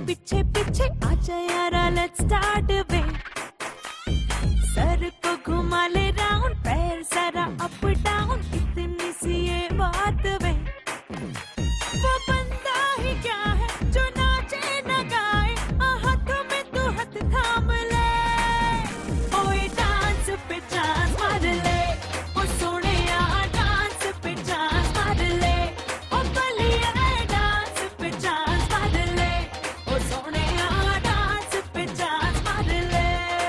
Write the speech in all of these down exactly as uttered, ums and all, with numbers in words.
पीछे पीछे आजा यारा लेट्स स्टार्ट वे सर को घुमा ले राउंड पैर सारा अप डाउन इतनी सी ये बात वे वो बंदा ही क्या है जो नाचे न गाए हाथों में तू हाथ थाम ले ओए डांस पे चांस मार ले ओ सोने यार डांस पे चांस मार ले ओ बलिया डांस पे चांस मार ले ओ सोने यार डांस पे चांस मार ले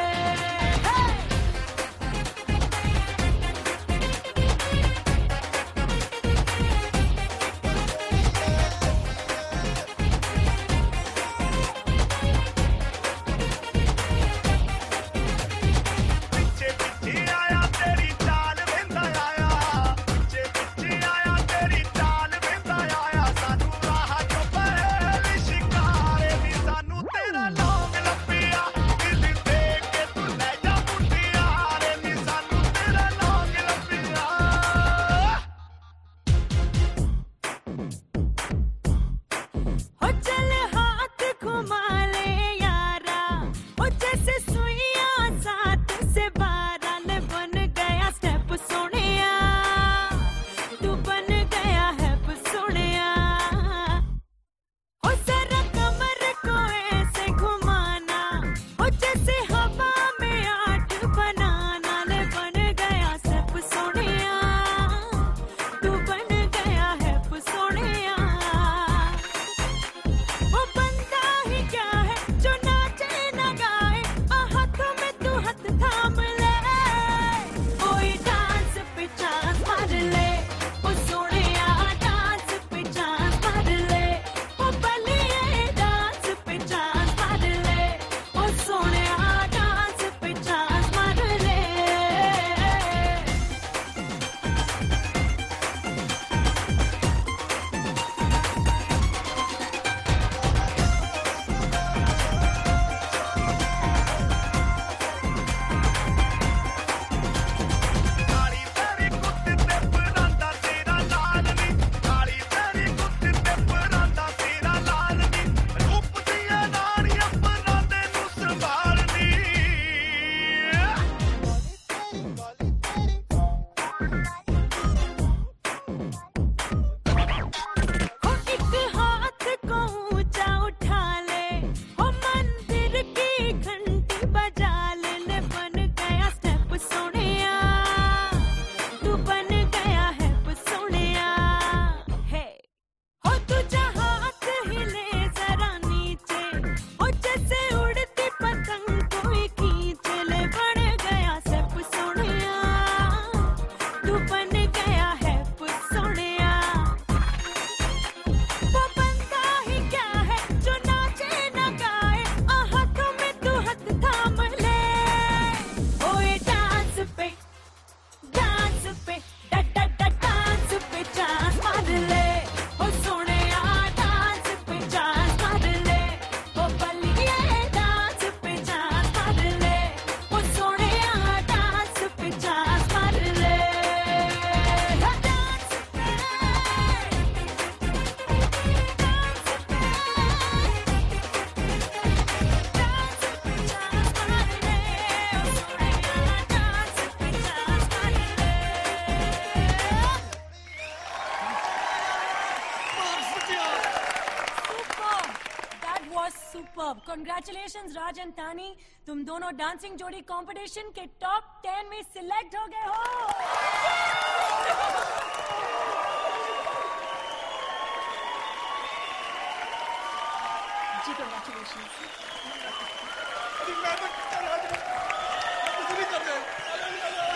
Congratulations राज एंड तानी, तुम दोनों डांसिंग जोड़ी कंपटीशन के टॉप टेन में सिलेक्ट हो गए हो। जी congratulations।